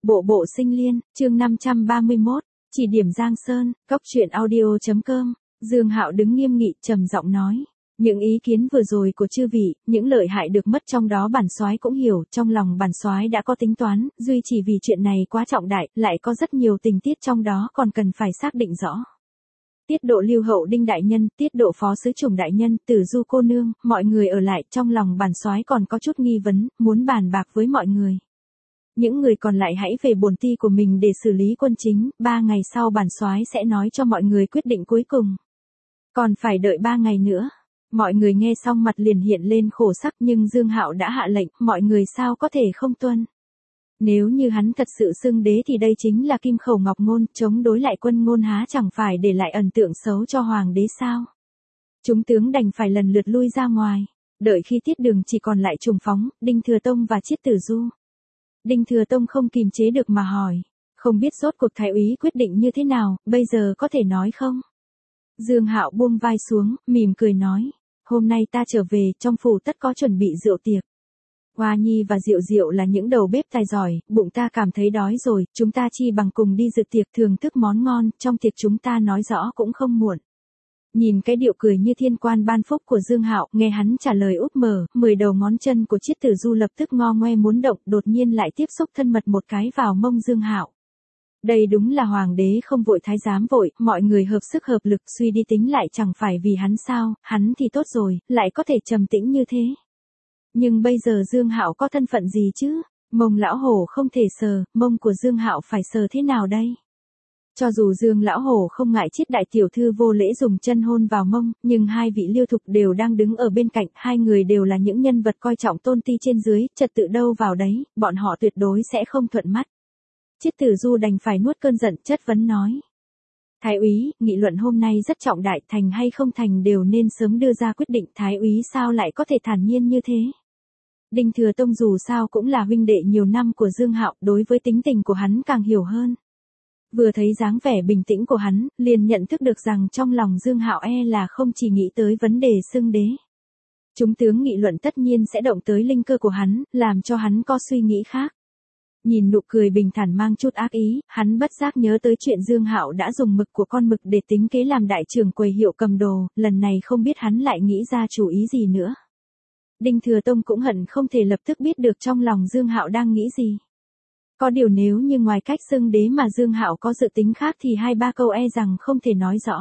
Bộ bộ sinh liên, chương 531, chỉ điểm Giang Sơn, Cóc truyện audio.com, Dương Hạo đứng nghiêm nghị trầm giọng nói. Những ý kiến vừa rồi của chư vị, những lợi hại được mất trong đó bản soái cũng hiểu, trong lòng bản soái đã có tính toán, duy chỉ vì chuyện này quá trọng đại, lại có rất nhiều tình tiết trong đó còn cần phải xác định rõ. Tiết độ Lưu Hậu Đinh đại nhân, tiết độ Phó sứ Trùng đại nhân, Tử Du cô nương, mọi người ở lại, trong lòng bản soái còn có chút nghi vấn, muốn bàn bạc với mọi người. Những người còn lại hãy về bổn ty của mình để xử lý quân chính, 3 ngày sau bản soái sẽ nói cho mọi người quyết định cuối cùng. Còn phải đợi 3 ngày nữa. Mọi người nghe xong mặt liền hiện lên khổ sắc, nhưng Dương Hạo đã hạ lệnh, mọi người sao có thể không tuân. Nếu như hắn thật sự xưng đế thì đây chính là kim khẩu ngọc ngôn, chống đối lại quân Ngôn há chẳng phải để lại ấn tượng xấu cho hoàng đế sao. Chúng tướng đành phải lần lượt lui ra ngoài, đợi khi tiết đường chỉ còn lại Trùng Phóng, Đinh Thừa Tông và Chiết Tử Du. Đinh Thừa Tông không kìm chế được mà hỏi, không biết rốt cuộc thái úy quyết định như thế nào, bây giờ có thể nói không? Dương Hạo buông vai xuống, mỉm cười nói, hôm nay ta trở về, trong phủ tất có chuẩn bị rượu tiệc. Hoa Nhi và Diệu Diệu là những đầu bếp tài giỏi, bụng ta cảm thấy đói rồi, chúng ta chi bằng cùng đi dự tiệc thưởng thức món ngon, trong tiệc chúng ta nói rõ cũng không muộn. Nhìn cái điệu cười như thiên quan ban phúc của Dương Hạo, nghe hắn trả lời úp mở, 10 đầu ngón chân của Chiết Tử Du lập tức ngo ngoe muốn động, đột nhiên lại tiếp xúc thân mật một cái vào mông Dương Hạo. Đây đúng là hoàng đế không vội thái giám vội, mọi người hợp sức hợp lực, suy đi tính lại chẳng phải vì hắn sao, hắn thì tốt rồi, lại có thể trầm tĩnh như thế. Nhưng bây giờ Dương Hạo có thân phận gì chứ? Mông lão hổ không thể sờ, mông của Dương Hạo phải sờ thế nào đây? Cho dù Dương lão hổ không ngại Chiết đại tiểu thư vô lễ dùng chân hôn vào mông, nhưng hai vị Liêu Thục đều đang đứng ở bên cạnh, hai người đều là những nhân vật coi trọng tôn ti trên dưới, trật tự đâu vào đấy, bọn họ tuyệt đối sẽ không thuận mắt. Chiết Tử Du đành phải nuốt cơn giận, chất vấn nói. Thái úy, nghị luận hôm nay rất trọng đại, thành hay không thành đều nên sớm đưa ra quyết định, thái úy sao lại có thể thản nhiên như thế? Đinh Thừa Tông dù sao cũng là huynh đệ nhiều năm của Dương Hạo, đối với tính tình của hắn càng hiểu hơn. Vừa thấy dáng vẻ bình tĩnh của hắn, liền nhận thức được rằng trong lòng Dương Hạo là không chỉ nghĩ tới vấn đề xưng đế. Chúng tướng nghị luận tất nhiên sẽ động tới linh cơ của hắn, làm cho hắn có suy nghĩ khác. Nhìn nụ cười bình thản mang chút ác ý, hắn bất giác nhớ tới chuyện Dương Hạo đã dùng mực của con mực để tính kế làm đại trưởng quầy hiệu cầm đồ, lần này không biết hắn lại nghĩ ra chủ ý gì nữa. Đinh Thừa Tông cũng hận không thể lập tức biết được trong lòng Dương Hạo đang nghĩ gì. Có điều nếu như ngoài cách xưng đế mà Dương Hạo có dự tính khác thì 2-3 câu rằng không thể nói rõ.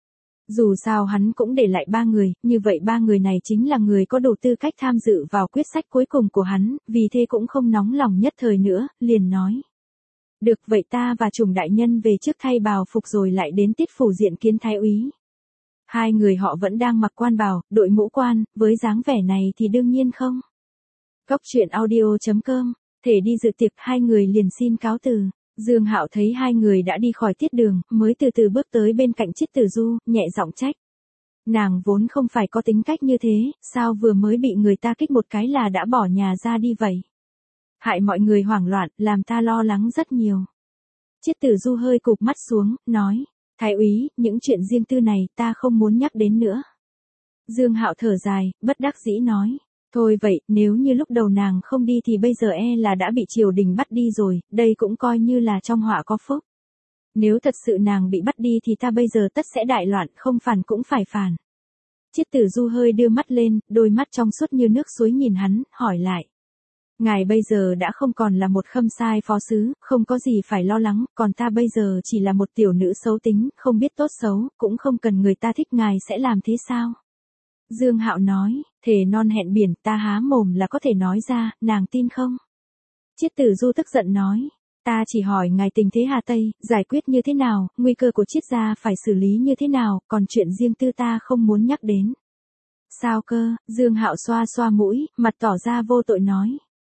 Dù sao hắn cũng để lại 3 người, như vậy 3 người này chính là người có đủ tư cách tham dự vào quyết sách cuối cùng của hắn, vì thế cũng không nóng lòng nhất thời nữa, liền nói. Được vậy ta và Trùng đại nhân về trước thay bào phục rồi lại đến tiết phủ diện kiến thái úy. Hai người họ vẫn đang mặc quan bào, đội mũ quan, với dáng vẻ này thì đương nhiên không. Cóc truyện audio.com, thể đi dự tiệc, hai người liền xin cáo từ. Dương Hạo thấy hai người đã đi khỏi tiết đường, mới từ từ bước tới bên cạnh Chiết Tử Du, nhẹ giọng trách. Nàng vốn không phải có tính cách như thế, sao vừa mới bị người ta kích một cái là đã bỏ nhà ra đi vậy? Hại mọi người hoảng loạn, làm ta lo lắng rất nhiều. Chiết Tử Du hơi cụp mắt xuống, nói. Thái úy, những chuyện riêng tư này ta không muốn nhắc đến nữa. Dương Hạo thở dài, bất đắc dĩ nói. Thôi vậy, nếu như lúc đầu nàng không đi thì bây giờ là đã bị triều đình bắt đi rồi, đây cũng coi như là trong họa có phúc. Nếu thật sự nàng bị bắt đi thì ta bây giờ tất sẽ đại loạn, không phản cũng phải phản. Chiết Tử Du hơi đưa mắt lên, đôi mắt trong suốt như nước suối nhìn hắn, hỏi lại. Ngài bây giờ đã không còn là một khâm sai phó sứ, không có gì phải lo lắng, còn ta bây giờ chỉ là một tiểu nữ xấu tính, không biết tốt xấu, cũng không cần người ta thích ngài sẽ làm thế sao? Dương Hạo nói, thề non hẹn biển, ta há mồm là có thể nói ra, nàng tin không? Chiết Tử Du tức giận nói, ta chỉ hỏi ngài tình thế Hà Tây, giải quyết như thế nào, nguy cơ của Chiết gia phải xử lý như thế nào, còn chuyện riêng tư ta không muốn nhắc đến. Sao cơ? Dương Hạo xoa xoa mũi, mặt tỏ ra vô tội nói.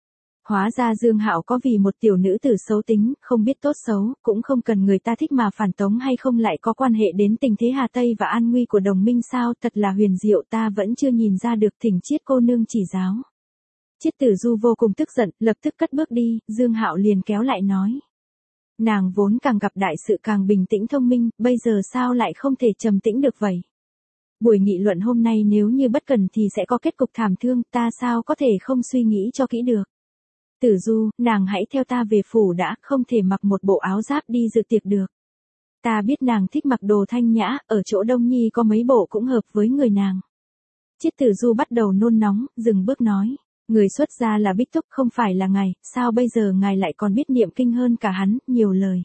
Hóa ra Dương Hạo có vì một tiểu nữ tử xấu tính, không biết tốt xấu, cũng không cần người ta thích mà phản tống hay không lại có quan hệ đến tình thế Hà Tây và an nguy của đồng minh sao, thật là huyền diệu, ta vẫn chưa nhìn ra được, thỉnh Chiết cô nương chỉ giáo. Chiết Tử Du vô cùng tức giận, lập tức cất bước đi, Dương Hạo liền kéo lại nói. Nàng vốn càng gặp đại sự càng bình tĩnh thông minh, bây giờ sao lại không thể trầm tĩnh được vậy? Buổi nghị luận hôm nay nếu như bất cần thì sẽ có kết cục thảm thương, ta sao có thể không suy nghĩ cho kỹ được. Tử Du, nàng hãy theo ta về phủ đã, không thể mặc một bộ áo giáp đi dự tiệc được. Ta biết nàng thích mặc đồ thanh nhã, ở chỗ Đông Nhi có mấy bộ cũng hợp với người nàng. Chiết Tử Du bắt đầu nôn nóng, dừng bước nói. Người xuất gia là Bích Túc không phải là ngài, sao bây giờ ngài lại còn biết niệm kinh hơn cả hắn, nhiều lời.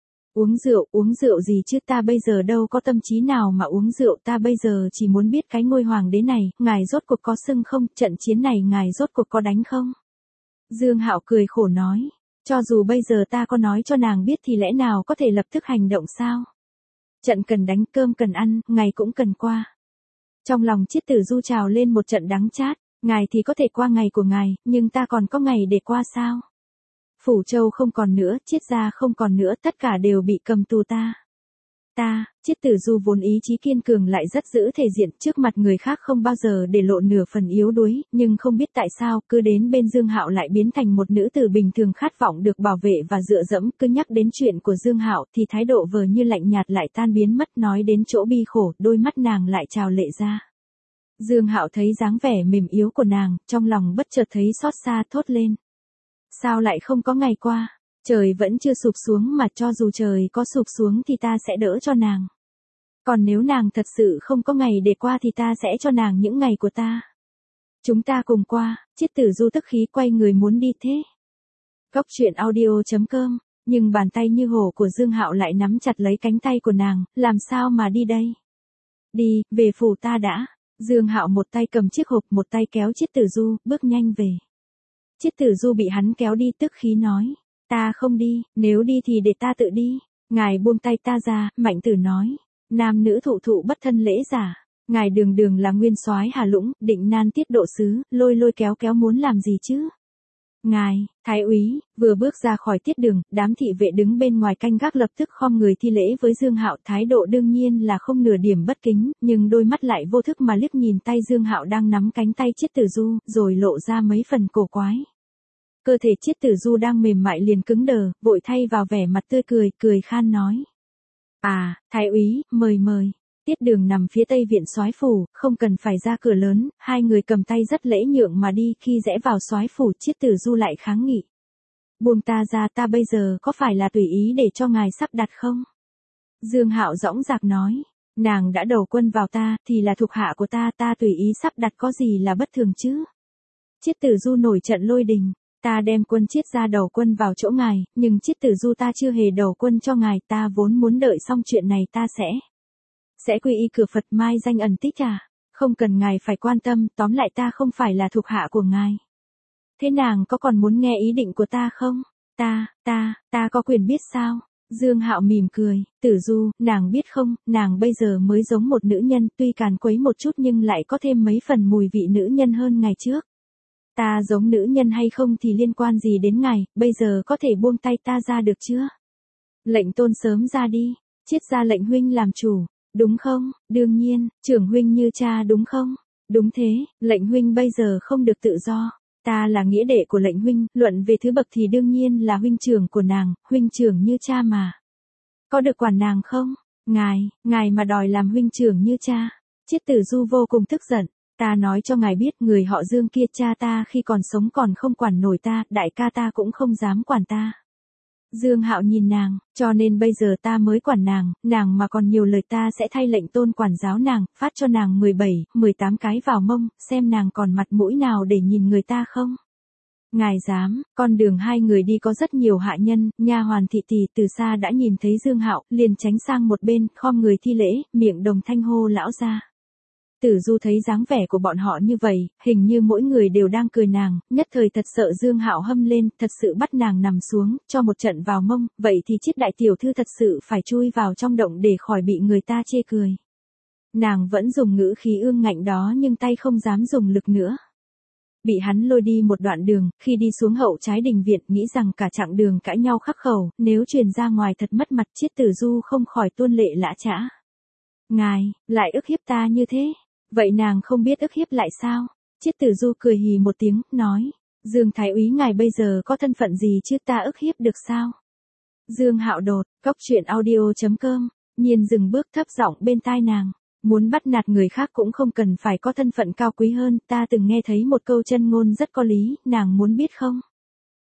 Uống rượu gì chứ, ta bây giờ đâu có tâm trí nào mà uống rượu, ta bây giờ chỉ muốn biết cái ngôi hoàng đế này, ngài rốt cuộc có xưng không, trận chiến này ngài rốt cuộc có đánh không? Dương Hạo cười khổ nói, cho dù bây giờ ta có nói cho nàng biết thì lẽ nào có thể lập tức hành động sao? Trận cần đánh, cơm cần ăn, ngày cũng cần qua. Trong lòng Chiết Tử Du trào lên một trận đắng chát, ngài thì có thể qua ngày của ngài, nhưng ta còn có ngày để qua sao? Phủ Châu không còn nữa, Chiết gia không còn nữa, tất cả đều bị cầm tù ta. Chiết Tử Du vốn ý chí kiên cường lại rất giữ thể diện, trước mặt người khác không bao giờ để lộ nửa phần yếu đuối, nhưng không biết tại sao, cứ đến bên Dương Hạo lại biến thành một nữ tử bình thường khát vọng được bảo vệ và dựa dẫm, cứ nhắc đến chuyện của Dương Hạo thì thái độ vờ như lạnh nhạt lại tan biến mất, nói đến chỗ bi khổ, đôi mắt nàng lại trào lệ ra. Dương Hạo thấy dáng vẻ mềm yếu của nàng, trong lòng bất chợt thấy xót xa, thốt lên. Sao lại không có ngày qua? Trời vẫn chưa sụp xuống mà, cho dù trời có sụp xuống thì ta sẽ đỡ cho nàng. Còn nếu nàng thật sự không có ngày để qua thì ta sẽ cho nàng những ngày của ta. Chúng ta cùng qua. Chiết Tử Du tức khí quay người muốn đi thế. Góc truyện audio.com, nhưng bàn tay như hổ của Dương Hạo lại nắm chặt lấy cánh tay của nàng, làm sao mà đi đây? Đi, về phủ ta đã. Dương Hạo một tay cầm chiếc hộp, một tay kéo Chiết Tử Du, bước nhanh về. Chiết Tử Du bị hắn kéo đi tức khí nói. Ta không đi, nếu đi thì để ta tự đi. Ngài buông tay ta ra, Mạnh Tử nói. Nam nữ thụ thụ bất thân lễ giả. Ngài đường đường là nguyên soái Hà Lũng, định nan tiết độ sứ, lôi kéo muốn làm gì chứ? Ngài, thái úy, vừa bước ra khỏi tiết đường, đám thị vệ đứng bên ngoài canh gác lập tức khom người thi lễ với Dương Hạo, thái độ đương nhiên là không nửa điểm bất kính, nhưng đôi mắt lại vô thức mà liếc nhìn tay Dương Hạo đang nắm cánh tay Chiết Tử Du, rồi lộ ra mấy phần cổ quái. Cơ thể Chiết Tử Du đang mềm mại liền cứng đờ, vội thay vào vẻ mặt tươi cười khan nói. Thái úy, mời. Tiết đường nằm phía tây viện soái phủ, không cần phải ra cửa lớn, hai người cầm tay rất lễ nhượng mà đi, khi rẽ vào soái phủ Chiết Tử Du lại kháng nghị. Buông ta ra, ta bây giờ có phải là tùy ý để cho ngài sắp đặt không? Dương Hạo dõng dạc nói, nàng đã đầu quân vào ta, thì là thuộc hạ của ta, ta tùy ý sắp đặt có gì là bất thường chứ? Chiết Tử Du nổi trận lôi đình. Ta đem quân Chiết ra đầu quân vào chỗ ngài, nhưng Chiết Tử Du ta chưa hề đầu quân cho ngài, ta vốn muốn đợi xong chuyện này ta sẽ quy y cửa Phật mai danh ẩn tích không cần ngài phải quan tâm, tóm lại ta không phải là thuộc hạ của ngài. Thế nàng có còn muốn nghe ý định của ta không? Ta có quyền biết sao? Dương Hạo mỉm cười, Tử Du, nàng biết không, nàng bây giờ mới giống một nữ nhân, tuy càn quấy một chút nhưng lại có thêm mấy phần mùi vị nữ nhân hơn ngày trước. Ta giống nữ nhân hay không thì liên quan gì đến ngài, bây giờ có thể buông tay ta ra được chưa? Lệnh tôn sớm ra đi, Chiết ra lệnh huynh làm chủ, đúng không? Đương nhiên, trưởng huynh như cha đúng không? Đúng thế, lệnh huynh bây giờ không được tự do. Ta là nghĩa đệ của lệnh huynh, luận về thứ bậc thì đương nhiên là huynh trưởng của nàng, huynh trưởng như cha mà. Có được quản nàng không? Ngài mà đòi làm huynh trưởng như cha. Chiết Tử Du vô cùng tức giận. Ta nói cho ngài biết, người họ Dương kia cha ta khi còn sống còn không quản nổi ta, đại ca ta cũng không dám quản ta. Dương Hạo nhìn nàng, cho nên bây giờ ta mới quản nàng mà còn nhiều lời ta sẽ thay lệnh tôn quản giáo nàng, phát cho nàng 17, 18 cái vào mông, xem nàng còn mặt mũi nào để nhìn người ta không. Ngài dám, con đường hai người đi có rất nhiều hạ nhân, nha hoàn thị tỳ từ xa đã nhìn thấy Dương Hạo, liền tránh sang một bên, khom người thi lễ, miệng đồng thanh hô lão gia. Tử Du thấy dáng vẻ của bọn họ như vậy, hình như mỗi người đều đang cười nàng, nhất thời thật sợ Dương Hạo hâm lên, thật sự bắt nàng nằm xuống, cho một trận vào mông, vậy thì Chiết đại tiểu thư thật sự phải chui vào trong động để khỏi bị người ta chê cười. Nàng vẫn dùng ngữ khí ương ngạnh đó nhưng tay không dám dùng lực nữa. Bị hắn lôi đi một đoạn đường, khi đi xuống hậu trái đình viện, nghĩ rằng cả chặng đường cãi nhau khắc khẩu, nếu truyền ra ngoài thật mất mặt, Chiết Tử Du không khỏi tuôn lệ lã chã. Ngài, lại ức hiếp ta như thế. Vậy nàng không biết ức hiếp lại sao? Chiết Tử Du cười hì một tiếng, nói. Dương thái úy ngài bây giờ có thân phận gì chứ, ta ức hiếp được sao? Dương Hạo đột, góc truyện audio.com, nhiên dừng bước thấp giọng bên tai nàng. Muốn bắt nạt người khác cũng không cần phải có thân phận cao quý hơn, ta từng nghe thấy một câu chân ngôn rất có lý, nàng muốn biết không?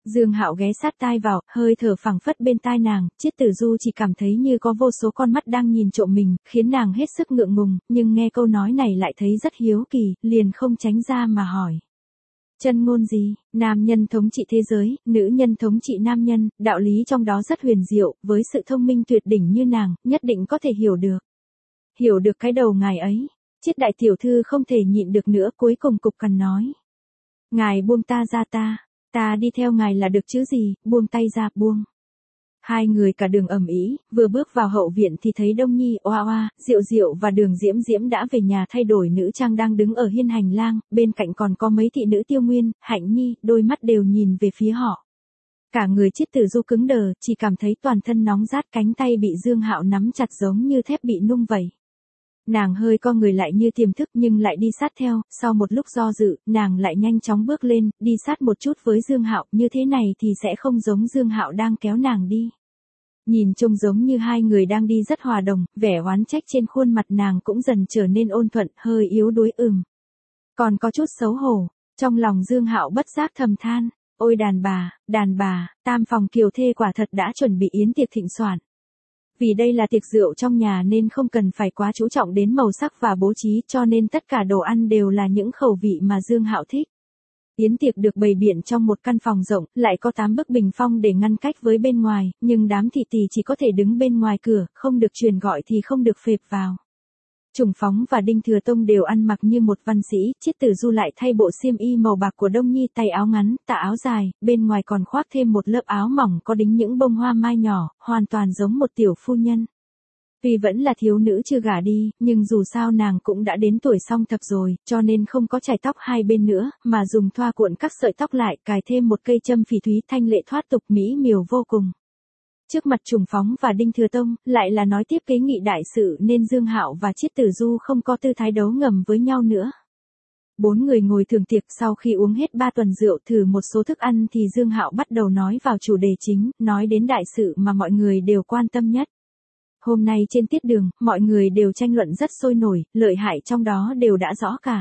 Dương Hạo ghé sát tai vào, hơi thở phảng phất bên tai nàng, Chiết Tử Du chỉ cảm thấy như có vô số con mắt đang nhìn trộm mình, khiến nàng hết sức ngượng ngùng, nhưng nghe câu nói này lại thấy rất hiếu kỳ, liền không tránh ra mà hỏi. Chân ngôn gì? Nam nhân thống trị thế giới, nữ nhân thống trị nam nhân, đạo lý trong đó rất huyền diệu, với sự thông minh tuyệt đỉnh như nàng, nhất định có thể hiểu được. Hiểu được cái đầu ngài ấy. Chiết đại tiểu thư không thể nhịn được nữa, cuối cùng cục cằn nói. Ngài buông ta ra, ta đi theo ngài là được chứ gì, buông tay ra, buông. Hai người cả đường ầm ĩ, vừa bước vào hậu viện thì thấy Đông Nhi, Oa Oa, Diệu Diệu và Đường Diễm Diễm đã về nhà thay đổi nữ trang đang đứng ở hiên hành lang, bên cạnh còn có mấy thị nữ Tiêu Nguyên, Hạnh Nhi, đôi mắt đều nhìn về phía họ. Cả người Chiết Tử Du cứng đờ, chỉ cảm thấy toàn thân nóng rát, cánh tay bị Dương Hạo nắm chặt giống như thép bị nung vậy. Nàng hơi co người lại như tiềm thức nhưng lại đi sát theo, sau một lúc do dự, nàng lại nhanh chóng bước lên, đi sát một chút với Dương Hạo, như thế này thì sẽ không giống Dương Hạo đang kéo nàng đi. Nhìn trông giống như hai người đang đi rất hòa đồng, vẻ oán trách trên khuôn mặt nàng cũng dần trở nên ôn thuận, hơi yếu đuối còn có chút xấu hổ, trong lòng Dương Hạo bất giác thầm than, ôi đàn bà, tam phòng kiều thê quả thật đã chuẩn bị yến tiệc thịnh soạn. Vì đây là tiệc rượu trong nhà nên không cần phải quá chú trọng đến màu sắc và bố trí cho nên tất cả đồ ăn đều là những khẩu vị mà Dương Hạo thích. Yến tiệc được bày biện trong một căn phòng rộng, lại có 8 bức bình phong để ngăn cách với bên ngoài, nhưng đám thị tỳ chỉ có thể đứng bên ngoài cửa, không được truyền gọi thì không được phệp vào. Trùng Phóng và Đinh Thừa Tông đều ăn mặc như một văn sĩ, Chiết Tử Du lại thay bộ xiêm y màu bạc của Đông Nhi, tay áo ngắn, tà áo dài, bên ngoài còn khoác thêm một lớp áo mỏng có đính những bông hoa mai nhỏ, hoàn toàn giống một tiểu phu nhân. Tuy vẫn là thiếu nữ chưa gả đi, nhưng dù sao nàng cũng đã đến tuổi song thập rồi, cho nên không có chải tóc hai bên nữa, mà dùng thoa cuộn các sợi tóc lại, cài thêm một cây châm phỉ thúy, thanh lệ thoát tục, mỹ miều vô cùng. Trước mặt Trùng Phóng và Đinh Thừa Tông, lại là nói tiếp kế nghị đại sự nên Dương Hạo và Chiết Tử Du không có tư thái đấu ngầm với nhau nữa. 4 người ngồi thưởng tiệc, sau khi uống hết 3 tuần rượu, thử một số thức ăn thì Dương Hạo bắt đầu nói vào chủ đề chính, nói đến đại sự mà mọi người đều quan tâm nhất. Hôm nay trên tiết đường, mọi người đều tranh luận rất sôi nổi, lợi hại trong đó đều đã rõ cả.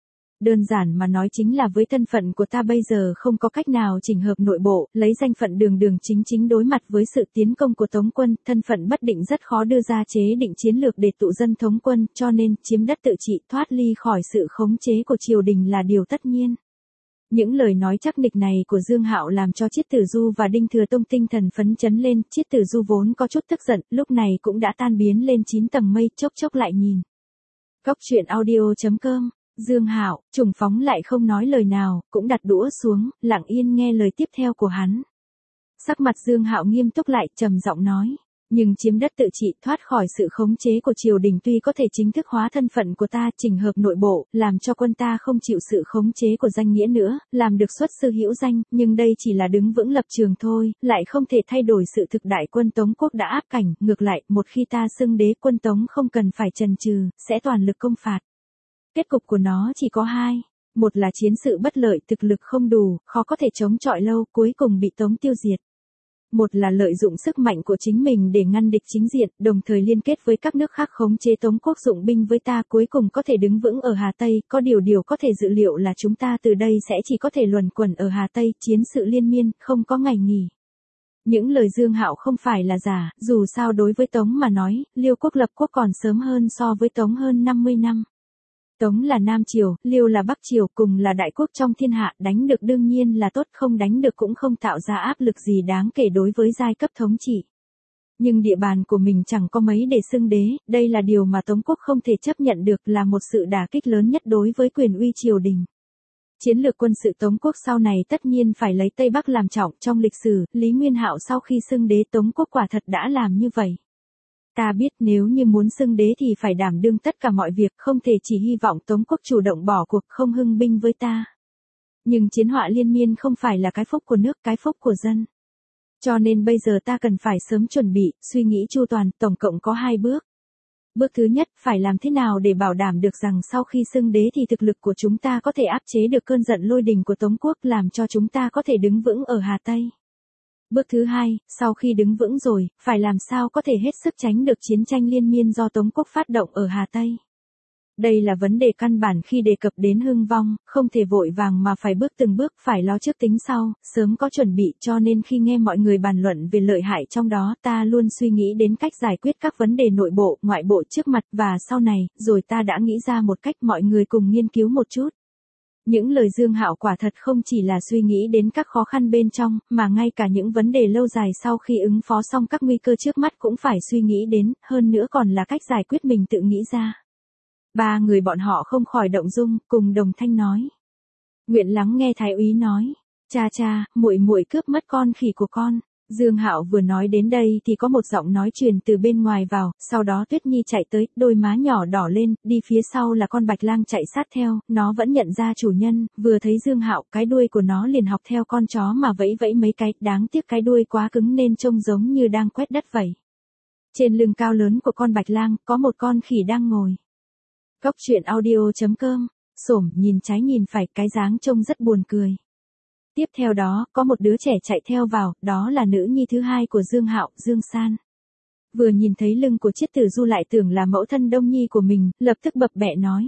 Đơn giản mà nói chính là với thân phận của ta bây giờ không có cách nào chỉnh hợp nội bộ, lấy danh phận đường đường chính chính đối mặt với sự tiến công của Tống quân, thân phận bất định rất khó đưa ra chế định chiến lược để tụ dân thống quân, cho nên chiếm đất tự trị, thoát ly khỏi sự khống chế của triều đình là điều tất nhiên. Những lời nói chắc nịch này của Dương Hạo làm cho Chiết Tử Du và Đinh Thừa Tông tinh thần phấn chấn lên, Chiết Tử Du vốn có chút tức giận, lúc này cũng đã tan biến lên 9 tầng mây, chốc chốc lại nhìn. Cốc truyện audio.com. Dương Hạo, Trùng Phóng lại không nói lời nào, cũng đặt đũa xuống, lặng yên nghe lời tiếp theo của hắn. Sắc mặt Dương Hạo nghiêm túc lại, trầm giọng nói, nhưng chiếm đất tự trị, thoát khỏi sự khống chế của triều đình tuy có thể chính thức hóa thân phận của ta, chỉnh hợp nội bộ, làm cho quân ta không chịu sự khống chế của danh nghĩa nữa, làm được xuất sư hữu danh, nhưng đây chỉ là đứng vững lập trường thôi, lại không thể thay đổi sự thực đại quân Tống quốc đã áp cảnh, ngược lại, một khi ta xưng đế, quân Tống không cần phải chần chừ, sẽ toàn lực công phạt. Kết cục của nó chỉ có hai, một là chiến sự bất lợi, thực lực không đủ, khó có thể chống chọi lâu, cuối cùng bị Tống tiêu diệt. Một là lợi dụng sức mạnh của chính mình để ngăn địch chính diện, đồng thời liên kết với các nước khác khống chế Tống quốc dụng binh với ta, cuối cùng có thể đứng vững ở Hà Tây, có điều có thể dự liệu là chúng ta từ đây sẽ chỉ có thể luẩn quẩn ở Hà Tây, chiến sự liên miên, không có ngày nghỉ. Những lời Dương Hạo không phải là giả, dù sao đối với Tống mà nói, Liêu quốc lập quốc còn sớm hơn so với Tống hơn 50 năm. Tống là Nam Triều, Liêu là Bắc Triều, cùng là đại quốc trong thiên hạ, đánh được đương nhiên là tốt, không đánh được cũng không tạo ra áp lực gì đáng kể đối với giai cấp thống trị. Nhưng địa bàn của mình chẳng có mấy để xưng đế, đây là điều mà Tống quốc không thể chấp nhận được, là một sự đả kích lớn nhất đối với quyền uy triều đình. Chiến lược quân sự Tống quốc sau này tất nhiên phải lấy Tây Bắc làm trọng, trong lịch sử, Lý Nguyên Hạo sau khi xưng đế Tống quốc quả thật đã làm như vậy. Ta biết nếu như muốn xưng đế thì phải đảm đương tất cả mọi việc, không thể chỉ hy vọng Tống quốc chủ động bỏ cuộc, không hưng binh với ta. Nhưng chiến họa liên miên không phải là cái phúc của nước, cái phúc của dân. Cho nên bây giờ ta cần phải sớm chuẩn bị, suy nghĩ chu toàn, tổng cộng có 2 bước. Bước thứ nhất, phải làm thế nào để bảo đảm được rằng sau khi xưng đế thì thực lực của chúng ta có thể áp chế được cơn giận lôi đình của Tống quốc, làm cho chúng ta có thể đứng vững ở Hà Tây. Bước thứ hai, sau khi đứng vững rồi, phải làm sao có thể hết sức tránh được chiến tranh liên miên do Tống quốc phát động ở Hà Tây. Đây là vấn đề căn bản khi đề cập đến hưng vong, không thể vội vàng mà phải bước từng bước, phải lo trước tính sau, sớm có chuẩn bị, cho nên khi nghe mọi người bàn luận về lợi hại trong đó, ta luôn suy nghĩ đến cách giải quyết các vấn đề nội bộ, ngoại bộ trước mặt và sau này, rồi ta đã nghĩ ra một cách mọi người cùng nghiên cứu một chút. Những lời Dương Hạo quả thật không chỉ là suy nghĩ đến các khó khăn bên trong, mà ngay cả những vấn đề lâu dài sau khi ứng phó xong các nguy cơ trước mắt cũng phải suy nghĩ đến, hơn nữa còn là cách giải quyết mình tự nghĩ ra. Ba người bọn họ không khỏi động dung, cùng đồng thanh nói. Nguyện lắng nghe Thái úy nói. Cha cha, muội muội cướp mất con khỉ của con. Dương Hạo vừa nói đến đây thì có một giọng nói truyền từ bên ngoài vào, sau đó Tuyết Nhi chạy tới, đôi má nhỏ đỏ lên, đi phía sau là con bạch lang chạy sát theo, nó vẫn nhận ra chủ nhân, vừa thấy Dương Hạo, cái đuôi của nó liền học theo con chó mà vẫy vẫy mấy cái, đáng tiếc cái đuôi quá cứng nên trông giống như đang quét đất vậy. Trên lưng cao lớn của con bạch lang, có một con khỉ đang ngồi. Góc truyện audio.com, xổm nhìn trái nhìn phải, cái dáng trông rất buồn cười. Tiếp theo đó, có một đứa trẻ chạy theo vào, đó là nữ nhi thứ hai của Dương Hạo, Dương San. Vừa nhìn thấy lưng của Chiết Tử Du lại tưởng là mẫu thân Đông Nhi của mình, lập tức bập bẹ nói.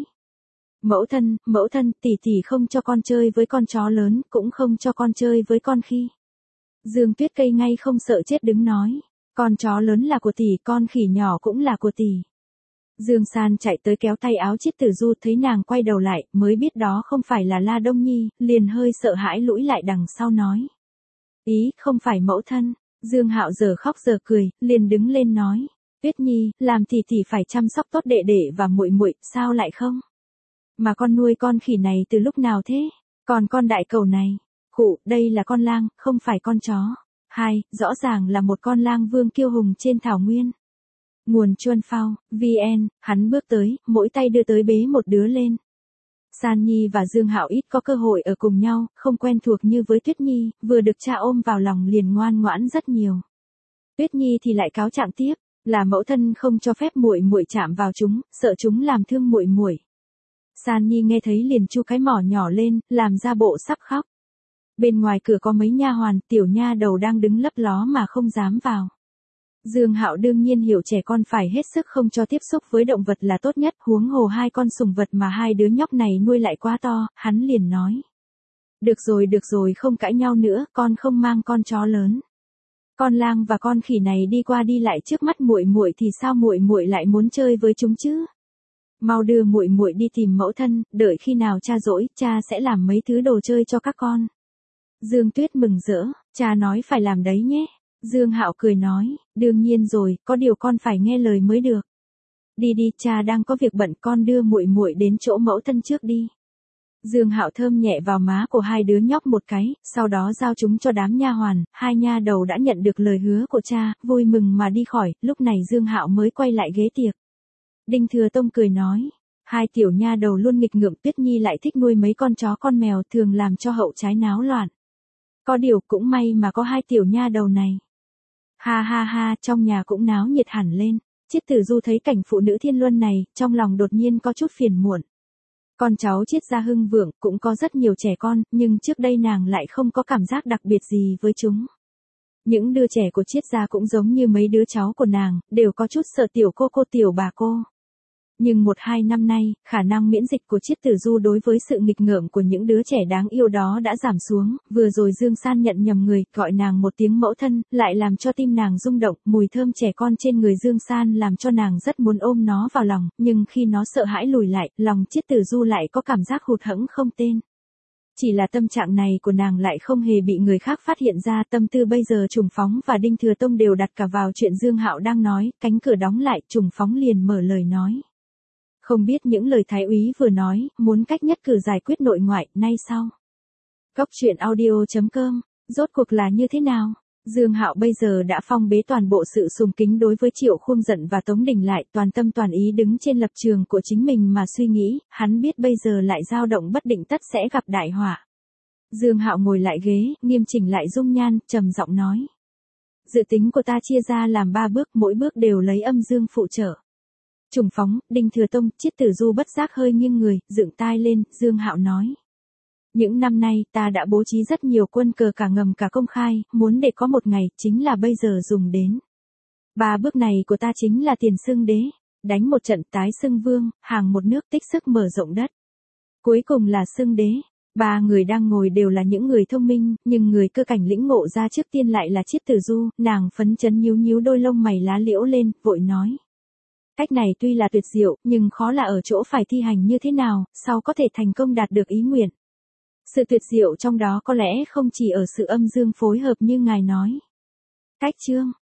Mẫu thân, tỷ tỷ không cho con chơi với con chó lớn, cũng không cho con chơi với con khỉ. Dương Tuyết Cây ngay không sợ chết đứng nói. Con chó lớn là của tỷ, con khỉ nhỏ cũng là của tỷ. Dương San chạy tới kéo tay áo Chiết Tử Du, thấy nàng quay đầu lại, mới biết đó không phải là La Đông Nhi, liền hơi sợ hãi lũi lại đằng sau nói. Ý, không phải mẫu thân. Dương Hạo giờ khóc giờ cười, liền đứng lên nói. Tuyết Nhi, làm tỷ tỷ phải chăm sóc tốt đệ đệ và muội muội, sao lại không? Mà con nuôi con khỉ này từ lúc nào thế? Còn con đại cầu này? Khụ, đây là con lang, không phải con chó. Hai, rõ ràng là một con lang vương kiêu hùng trên thảo nguyên. Nguồn Chuân Phao, VN, hắn bước tới, mỗi tay đưa tới bế một đứa lên. San Nhi và Dương Hạo ít có cơ hội ở cùng nhau, không quen thuộc như với Tuyết Nhi, vừa được cha ôm vào lòng liền ngoan ngoãn rất nhiều. Tuyết Nhi thì lại cáo trạng tiếp, là mẫu thân không cho phép muội muội chạm vào chúng, sợ chúng làm thương muội muội. San Nhi nghe thấy liền chu cái mỏ nhỏ lên, làm ra bộ sắp khóc. Bên ngoài cửa có mấy nha hoàn, tiểu nha đầu đang đứng lấp ló mà không dám vào. Dương Hạo đương nhiên hiểu trẻ con phải hết sức không cho tiếp xúc với động vật là tốt nhất, huống hồ hai con sủng vật mà hai đứa nhóc này nuôi lại quá to, hắn liền nói. Được rồi, không cãi nhau nữa, con không mang con chó lớn. Con lang và con khỉ này đi qua đi lại trước mắt muội muội thì sao muội muội lại muốn chơi với chúng chứ? Mau đưa muội muội đi tìm mẫu thân, đợi khi nào cha rỗi, cha sẽ làm mấy thứ đồ chơi cho các con. Dương Tuyết mừng rỡ, cha nói phải làm đấy nhé. Dương Hạo cười nói, đương nhiên rồi, có điều con phải nghe lời mới được. Đi, cha đang có việc bận, con đưa muội muội đến chỗ mẫu thân trước đi. Dương Hạo thơm nhẹ vào má của hai đứa nhóc một cái, sau đó giao chúng cho đám nha hoàn, hai nha đầu đã nhận được lời hứa của cha, vui mừng mà đi khỏi, lúc này Dương Hạo mới quay lại ghế tiệc. Đinh Thừa Tông cười nói, hai tiểu nha đầu luôn nghịch ngợm, Tuyết Nhi lại thích nuôi mấy con chó con mèo, thường làm cho hậu trái náo loạn. Có điều cũng may mà có hai tiểu nha đầu này. Ha, trong nhà cũng náo nhiệt hẳn lên. Chiết Tử Du thấy cảnh phụ nữ thiên luân này, trong lòng đột nhiên có chút phiền muộn. Con cháu Chiết gia hưng vượng, cũng có rất nhiều trẻ con, nhưng trước đây nàng lại không có cảm giác đặc biệt gì với chúng. Những đứa trẻ của Chiết gia cũng giống như mấy đứa cháu của nàng, đều có chút sợ tiểu cô tiểu bà cô. Nhưng 1-2 năm nay, khả năng miễn dịch của Chiết Tử Du đối với sự nghịch ngợm của những đứa trẻ đáng yêu đó đã giảm xuống, vừa rồi Dương San nhận nhầm người, gọi nàng một tiếng mẫu thân, lại làm cho tim nàng rung động, mùi thơm trẻ con trên người Dương San làm cho nàng rất muốn ôm nó vào lòng, nhưng khi nó sợ hãi lùi lại, lòng Chiết Tử Du lại có cảm giác hụt hẫng không tên. Chỉ là tâm trạng này của nàng lại không hề bị người khác phát hiện ra, tâm tư bây giờ Trùng Phóng và Đinh Thừa Tông đều đặt cả vào chuyện Dương Hạo đang nói, cánh cửa đóng lại, Trùng Phóng liền mở lời nói. Không biết những lời Thái úy vừa nói, muốn cách nhất cử giải quyết nội ngoại, nay sau. Góc truyện audio.com, rốt cuộc là như thế nào? Dương Hạo bây giờ đã phong bế toàn bộ sự sùng kính đối với Triệu Khuông Dận và Tống Đình lại, toàn tâm toàn ý đứng trên lập trường của chính mình mà suy nghĩ, hắn biết bây giờ lại dao động bất định tất sẽ gặp đại họa. Dương Hạo ngồi lại ghế, nghiêm chỉnh lại dung nhan, trầm giọng nói. Dự tính của ta chia ra làm 3 bước, mỗi bước đều lấy âm dương phụ trợ. Trùng Phóng, Đinh Thừa Tông, Chiết Tử Du bất giác hơi nghiêng người, dựng tai lên, Dương Hạo nói. Những năm nay, ta đã bố trí rất nhiều quân cờ cả ngầm cả công khai, muốn để có một ngày, chính là bây giờ dùng đến. 3 bước này của ta chính là tiền xưng đế. đánh một trận tái xưng vương, hàng một nước tích sức mở rộng đất. Cuối cùng là xưng đế. Ba người đang ngồi đều là những người thông minh, nhưng người cơ cảnh lĩnh ngộ ra trước tiên lại là Chiết Tử Du, nàng phấn chấn nhíu nhíu đôi lông mày lá liễu lên, vội nói. Cách này tuy là tuyệt diệu, nhưng khó là ở chỗ phải thi hành như thế nào, sau có thể thành công đạt được ý nguyện. Sự tuyệt diệu trong đó có lẽ không chỉ ở sự âm dương phối hợp như ngài nói. Cách chương